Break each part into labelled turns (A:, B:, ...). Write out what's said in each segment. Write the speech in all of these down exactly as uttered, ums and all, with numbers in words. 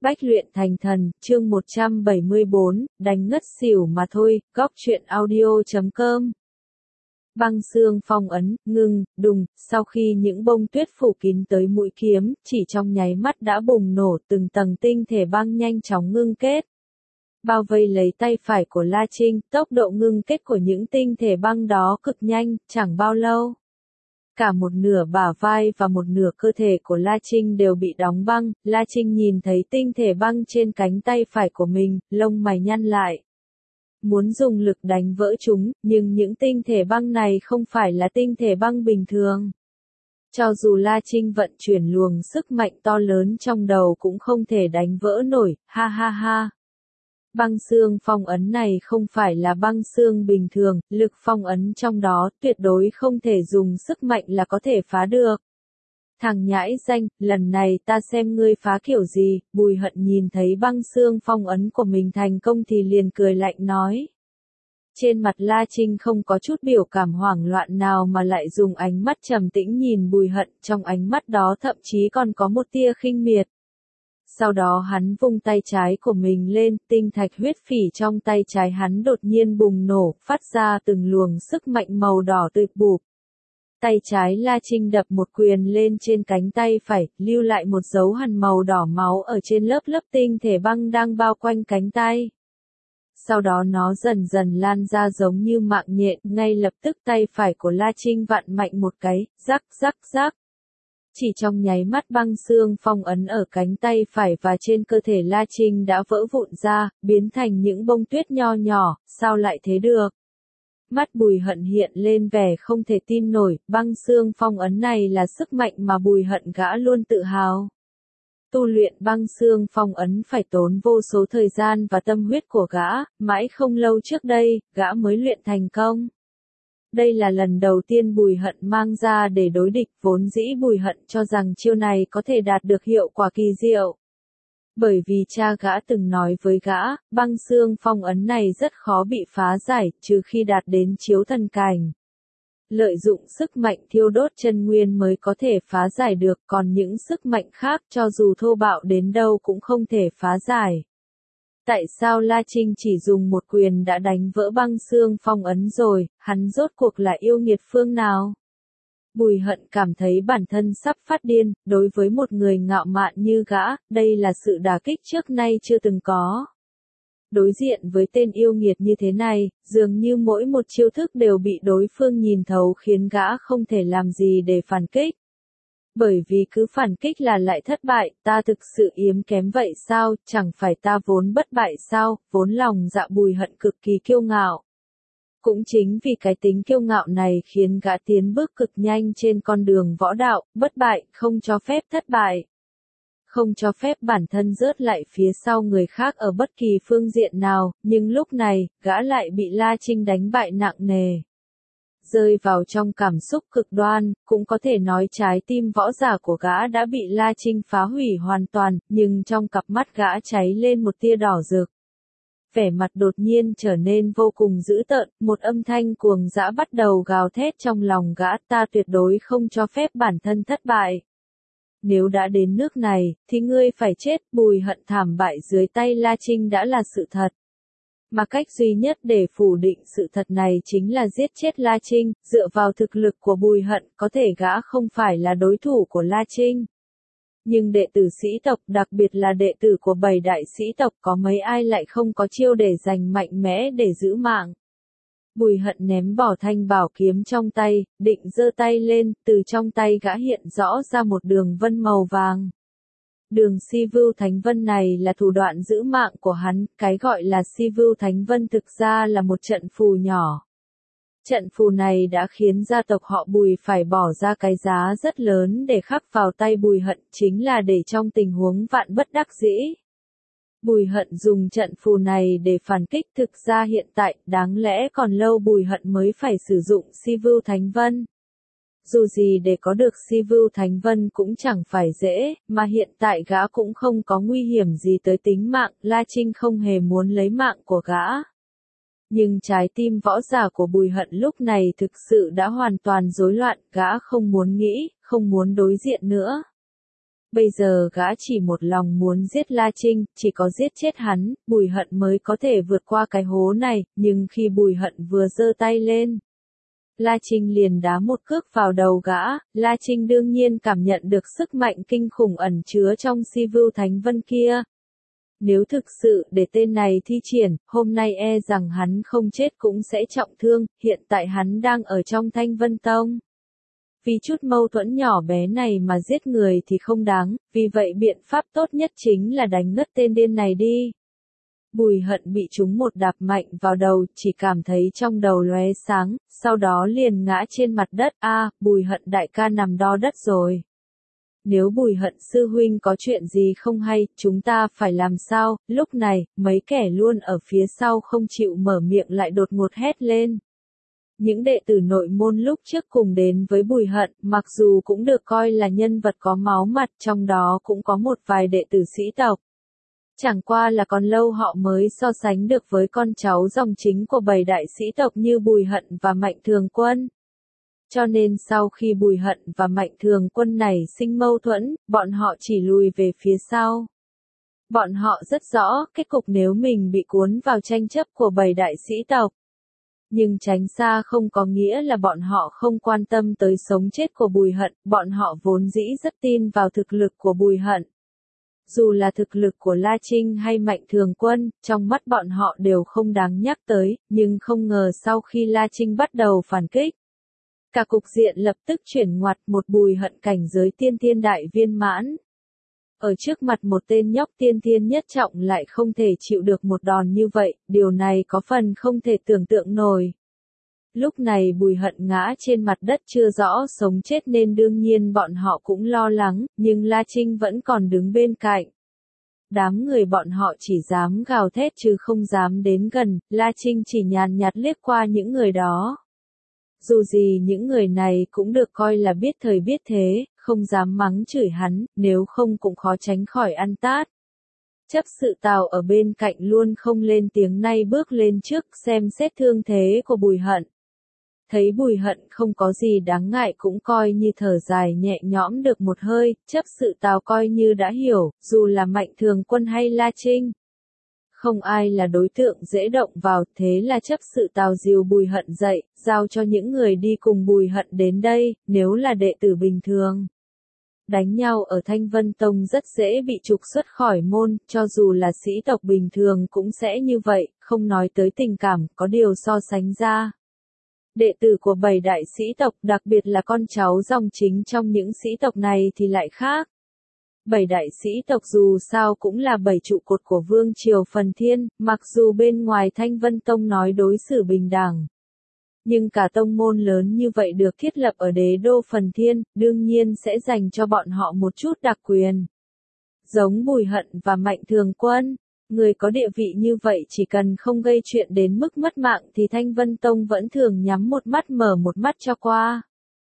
A: Bách luyện thành thần, chương một trăm bảy mươi bốn, đánh ngất xỉu mà thôi, góc truyện audio chấm com. Băng xương phong ấn, ngưng, đùng, sau khi những bông tuyết phủ kín tới mũi kiếm, chỉ trong nháy mắt đã bùng nổ từng tầng tinh thể băng nhanh chóng ngưng kết. Bao vây lấy tay phải của La Trinh, tốc độ ngưng kết của những tinh thể băng đó cực nhanh, chẳng bao lâu. Cả một nửa bả vai và một nửa cơ thể của La Trinh đều bị đóng băng, La Trinh nhìn thấy tinh thể băng trên cánh tay phải của mình, lông mày nhăn lại. Muốn dùng lực đánh vỡ chúng, nhưng những tinh thể băng này không phải là tinh thể băng bình thường. Cho dù La Trinh vận chuyển luồng sức mạnh to lớn trong đầu cũng không thể đánh vỡ nổi, ha ha ha. Băng xương phong ấn này không phải là băng xương bình thường, lực phong ấn trong đó tuyệt đối không thể dùng sức mạnh là có thể phá được. Thằng nhãi danh, lần này ta xem ngươi phá kiểu gì, Bùi Hận nhìn thấy băng xương phong ấn của mình thành công thì liền cười lạnh nói. Trên mặt La Trinh không có chút biểu cảm hoảng loạn nào mà lại dùng ánh mắt trầm tĩnh nhìn Bùi Hận, trong ánh mắt đó thậm chí còn có một tia khinh miệt. Sau đó hắn vung tay trái của mình lên, tinh thạch huyết phỉ trong tay trái hắn đột nhiên bùng nổ, phát ra từng luồng sức mạnh màu đỏ tươi bụp. Tay trái La Trinh đập một quyền lên trên cánh tay phải, lưu lại một dấu hằn màu đỏ máu ở trên lớp lớp tinh thể băng đang bao quanh cánh tay. Sau đó nó dần dần lan ra giống như mạng nhện, ngay lập tức tay phải của La Trinh vặn mạnh một cái, rắc rắc rắc. Chỉ trong nháy mắt băng xương phong ấn ở cánh tay phải và trên cơ thể La Trinh đã vỡ vụn ra, biến thành những bông tuyết nho nhỏ, sao lại thế được? Mắt Bùi Hận hiện lên vẻ không thể tin nổi, băng xương phong ấn này là sức mạnh mà Bùi Hận gã luôn tự hào. Tu luyện băng xương phong ấn phải tốn vô số thời gian và tâm huyết của gã, mãi không lâu trước đây, gã mới luyện thành công. Đây là lần đầu tiên Bùi Hận mang ra để đối địch, vốn dĩ Bùi Hận cho rằng chiêu này có thể đạt được hiệu quả kỳ diệu. Bởi vì cha gã từng nói với gã, băng xương phong ấn này rất khó bị phá giải, trừ khi đạt đến chiếu thần cảnh. Lợi dụng sức mạnh thiêu đốt chân nguyên mới có thể phá giải được, còn những sức mạnh khác cho dù thô bạo đến đâu cũng không thể phá giải. Tại sao La Trinh chỉ dùng một quyền đã đánh vỡ băng xương phong ấn rồi, hắn rốt cuộc là yêu nghiệt phương nào? Bùi Hận cảm thấy bản thân sắp phát điên, đối với một người ngạo mạn như gã, đây là sự đả kích trước nay chưa từng có. Đối diện với tên yêu nghiệt như thế này, dường như mỗi một chiêu thức đều bị đối phương nhìn thấu khiến gã không thể làm gì để phản kích. Bởi vì cứ phản kích là lại thất bại, ta thực sự yếm kém vậy sao, chẳng phải ta vốn bất bại sao, vốn lòng dạ Bùi Hận cực kỳ kiêu ngạo. Cũng chính vì cái tính kiêu ngạo này khiến gã tiến bước cực nhanh trên con đường võ đạo, bất bại, không cho phép thất bại. Không cho phép bản thân rớt lại phía sau người khác ở bất kỳ phương diện nào, nhưng lúc này, gã lại bị La Trinh đánh bại nặng nề. Rơi vào trong cảm xúc cực đoan, cũng có thể nói trái tim võ giả của gã đã bị La Trinh phá hủy hoàn toàn, nhưng trong cặp mắt gã cháy lên một tia đỏ rực. Vẻ mặt đột nhiên trở nên vô cùng dữ tợn, một âm thanh cuồng dã bắt đầu gào thét trong lòng gã, ta tuyệt đối không cho phép bản thân thất bại. Nếu đã đến nước này, thì ngươi phải chết, Bùi Hận thảm bại dưới tay La Trinh đã là sự thật. Mà cách duy nhất để phủ định sự thật này chính là giết chết La Trinh, dựa vào thực lực của Bùi Hận có thể gã không phải là đối thủ của La Trinh. Nhưng đệ tử sĩ tộc, đặc biệt là đệ tử của bảy đại sĩ tộc, có mấy ai lại không có chiêu để giành mạnh mẽ để giữ mạng. Bùi Hận ném bỏ thanh bảo kiếm trong tay, định giơ tay lên, từ trong tay gã hiện rõ ra một đường vân màu vàng. Đường Si Vưu Thánh Vân này là thủ đoạn giữ mạng của hắn, cái gọi là Si Vưu Thánh Vân thực ra là một trận phù nhỏ. Trận phù này đã khiến gia tộc họ Bùi phải bỏ ra cái giá rất lớn để khắc vào tay Bùi Hận, chính là để trong tình huống vạn bất đắc dĩ. Bùi Hận dùng trận phù này để phản kích, thực ra hiện tại, đáng lẽ còn lâu Bùi Hận mới phải sử dụng Si Vưu Thánh Vân. Dù gì để có được Si Vưu Thánh Vân cũng chẳng phải dễ, mà hiện tại gã cũng không có nguy hiểm gì tới tính mạng, La Trinh không hề muốn lấy mạng của gã. Nhưng trái tim võ giả của Bùi Hận lúc này thực sự đã hoàn toàn rối loạn, gã không muốn nghĩ, không muốn đối diện nữa. Bây giờ gã chỉ một lòng muốn giết La Trinh, chỉ có giết chết hắn, Bùi Hận mới có thể vượt qua cái hố này, nhưng khi Bùi Hận vừa giơ tay lên, La Trinh liền đá một cước vào đầu gã, La Trinh đương nhiên cảm nhận được sức mạnh kinh khủng ẩn chứa trong Si Vưu Thánh Vân kia. Nếu thực sự để tên này thi triển, hôm nay e rằng hắn không chết cũng sẽ trọng thương, hiện tại hắn đang ở trong Thanh Vân Tông. Vì chút mâu thuẫn nhỏ bé này mà giết người thì không đáng, vì vậy biện pháp tốt nhất chính là đánh ngất tên điên này đi. Bùi Hận bị trúng một đạp mạnh vào đầu, chỉ cảm thấy trong đầu lóe sáng, sau đó liền ngã trên mặt đất. A, à, Bùi Hận đại ca nằm đo đất rồi. Nếu Bùi Hận sư huynh có chuyện gì không hay, chúng ta phải làm sao? Lúc này, mấy kẻ luôn ở phía sau không chịu mở miệng lại đột ngột hét lên. Những đệ tử nội môn lúc trước cùng đến với Bùi Hận, mặc dù cũng được coi là nhân vật có máu mặt, trong đó cũng có một vài đệ tử sĩ tộc. Chẳng qua là còn lâu họ mới so sánh được với con cháu dòng chính của bảy đại sĩ tộc như Bùi Hận và Mạnh Thường Quân. Cho nên sau khi Bùi Hận và Mạnh Thường Quân này sinh mâu thuẫn, bọn họ chỉ lùi về phía sau. Bọn họ rất rõ kết cục nếu mình bị cuốn vào tranh chấp của bảy đại sĩ tộc. Nhưng tránh xa không có nghĩa là bọn họ không quan tâm tới sống chết của Bùi Hận, bọn họ vốn dĩ rất tin vào thực lực của Bùi Hận. Dù là thực lực của La Trinh hay Mạnh Thường Quân, trong mắt bọn họ đều không đáng nhắc tới, nhưng không ngờ sau khi La Trinh bắt đầu phản kích, cả cục diện lập tức chuyển ngoặt, một Bùi Hận cảnh giới tiên thiên đại viên mãn. Ở trước mặt một tên nhóc tiên thiên nhất trọng lại không thể chịu được một đòn như vậy, điều này có phần không thể tưởng tượng nổi. Lúc này Bùi Hận ngã trên mặt đất chưa rõ sống chết nên đương nhiên bọn họ cũng lo lắng, nhưng La Trinh vẫn còn đứng bên cạnh. Đám người bọn họ chỉ dám gào thét chứ không dám đến gần, La Trinh chỉ nhàn nhạt liếc qua những người đó. Dù gì những người này cũng được coi là biết thời biết thế, không dám mắng chửi hắn, nếu không cũng khó tránh khỏi ăn tát. Chấp sự Tào ở bên cạnh luôn không lên tiếng, nay bước lên trước xem xét thương thế của Bùi Hận. Thấy Bùi Hận không có gì đáng ngại cũng coi như thở dài nhẹ nhõm được một hơi, chấp sự Tào coi như đã hiểu, dù là Mạnh Thường Quân hay La Trinh. Không ai là đối tượng dễ động vào, thế là chấp sự Tào dìu Bùi Hận dậy, giao cho những người đi cùng Bùi Hận đến đây, nếu là đệ tử bình thường. Đánh nhau ở Thanh Vân Tông rất dễ bị trục xuất khỏi môn, cho dù là sĩ tộc bình thường cũng sẽ như vậy, không nói tới tình cảm, có điều so sánh ra. Đệ tử của bảy đại sĩ tộc, đặc biệt là con cháu dòng chính trong những sĩ tộc này thì lại khác. Bảy đại sĩ tộc dù sao cũng là bảy trụ cột của vương triều Phần Thiên, mặc dù bên ngoài Thanh Vân Tông nói đối xử bình đẳng. Nhưng cả tông môn lớn như vậy được thiết lập ở đế đô Phần Thiên, đương nhiên sẽ dành cho bọn họ một chút đặc quyền. Giống Bùi Hận và Mạnh Thường Quân, người có địa vị như vậy chỉ cần không gây chuyện đến mức mất mạng thì Thanh Vân Tông vẫn thường nhắm một mắt mở một mắt cho qua.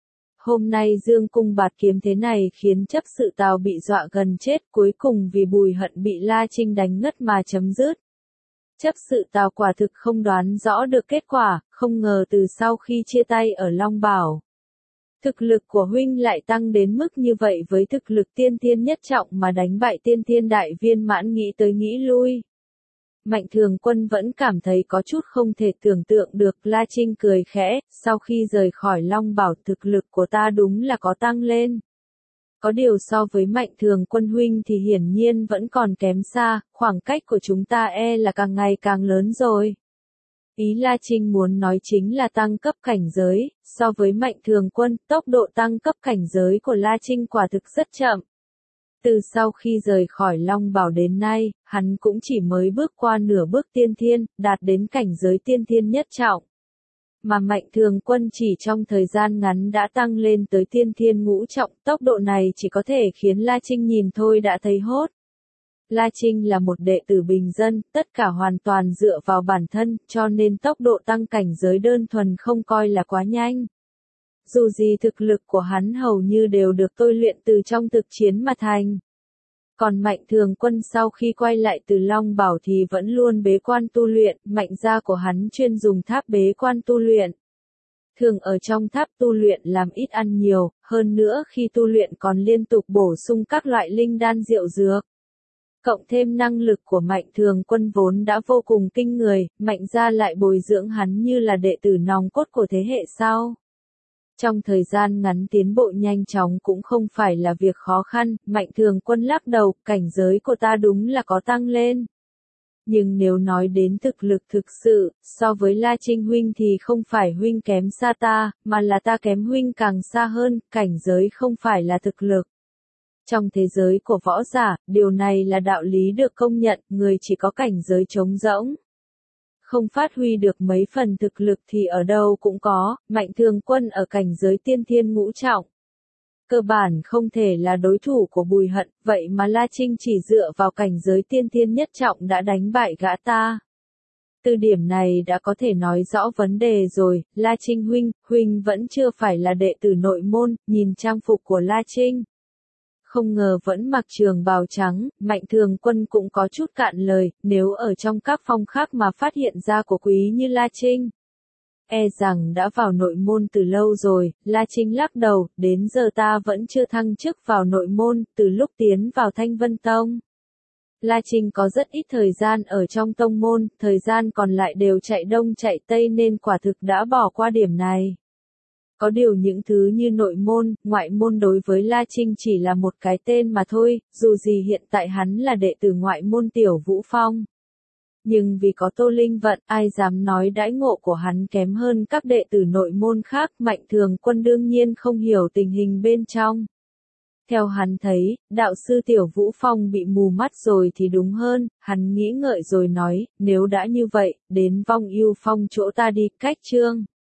A: Hôm nay dương cung bạt kiếm thế này khiến chấp sự Tào bị dọa gần chết, cuối cùng vì Bùi Hận bị La Trinh đánh ngất mà chấm dứt. Chấp sự Tào quả thực không đoán rõ được kết quả, không ngờ từ sau khi chia tay ở Long Bảo, thực lực của huynh lại tăng đến mức như vậy, với thực lực tiên thiên nhất trọng mà đánh bại tiên thiên đại viên mãn, nghĩ tới nghĩ lui. Mạnh Thường Quân vẫn cảm thấy có chút không thể tưởng tượng được. La Trinh cười khẽ, sau khi rời khỏi Long Bảo thực lực của ta đúng là có tăng lên. Có điều so với Mạnh Thường Quân huynh thì hiển nhiên vẫn còn kém xa, khoảng cách của chúng ta e là càng ngày càng lớn rồi. Ý La Trinh muốn nói chính là tăng cấp cảnh giới, so với Mạnh Thường Quân, tốc độ tăng cấp cảnh giới của La Trinh quả thực rất chậm. Từ sau khi rời khỏi Long Bảo đến nay, hắn cũng chỉ mới bước qua nửa bước tiên thiên, đạt đến cảnh giới tiên thiên nhất trọng. Mà Mạnh Thường Quân chỉ trong thời gian ngắn đã tăng lên tới tiên thiên ngũ trọng, tốc độ này chỉ có thể khiến La Trinh nhìn thôi đã thấy hốt. La Trinh là một đệ tử bình dân, tất cả hoàn toàn dựa vào bản thân, cho nên tốc độ tăng cảnh giới đơn thuần không coi là quá nhanh. Dù gì thực lực của hắn hầu như đều được tôi luyện từ trong thực chiến mà thành. Còn Mạnh Thường Quân sau khi quay lại từ Long Bảo thì vẫn luôn bế quan tu luyện, Mạnh gia của hắn chuyên dùng tháp bế quan tu luyện. thường ở trong tháp tu luyện làm ít ăn nhiều, hơn nữa khi tu luyện còn liên tục bổ sung các loại linh đan diệu dược. Cộng thêm năng lực của Mạnh Thường Quân vốn đã vô cùng kinh người, Mạnh gia lại bồi dưỡng hắn như là đệ tử nòng cốt của thế hệ sau. Trong thời gian ngắn tiến bộ nhanh chóng cũng không phải là việc khó khăn, Mạnh Thường Quân lắc đầu, cảnh giới của ta đúng là có tăng lên. Nhưng nếu nói đến thực lực thực sự, so với La Trinh huynh thì không phải huynh kém xa ta, mà là ta kém huynh càng xa hơn, cảnh giới không phải là thực lực. Trong thế giới của võ giả, điều này là đạo lý được công nhận, người chỉ có cảnh giới trống rỗng. Không phát huy được mấy phần thực lực thì ở đâu cũng có, Mạnh Thường Quân ở cảnh giới tiên thiên ngũ trọng. Cơ bản không thể là đối thủ của Bùi Hận, vậy mà La Trinh chỉ dựa vào cảnh giới tiên thiên nhất trọng đã đánh bại gã ta. Từ điểm này đã có thể nói rõ vấn đề rồi, La Trinh huynh, huynh vẫn chưa phải là đệ tử nội môn, nhìn trang phục của La Trinh. Không ngờ vẫn mặc trường bào trắng, Mạnh Thường Quân cũng có chút cạn lời, nếu ở trong các phong khác mà phát hiện ra của quý như La Trinh. E rằng đã vào nội môn từ lâu rồi, La Trinh lắc đầu, đến giờ ta vẫn chưa thăng chức vào nội môn, từ lúc tiến vào Thanh Vân Tông. La Trinh có rất ít thời gian ở trong tông môn, thời gian còn lại đều chạy đông chạy tây nên quả thực đã bỏ qua điểm này. Có điều những thứ như nội môn, ngoại môn đối với La Trinh chỉ là một cái tên mà thôi, dù gì hiện tại hắn là đệ tử ngoại môn Tiểu Vũ Phong. Nhưng vì có Tô Linh Vận, ai dám nói đãi ngộ của hắn kém hơn các đệ tử nội môn khác, Mạnh Thường Quân đương nhiên không hiểu tình hình bên trong. Theo hắn thấy, đạo sư Tiểu Vũ Phong bị mù mắt rồi thì đúng hơn, hắn nghĩ ngợi rồi nói, nếu đã như vậy, đến Vong Ưu Phong chỗ ta đi, cách chương.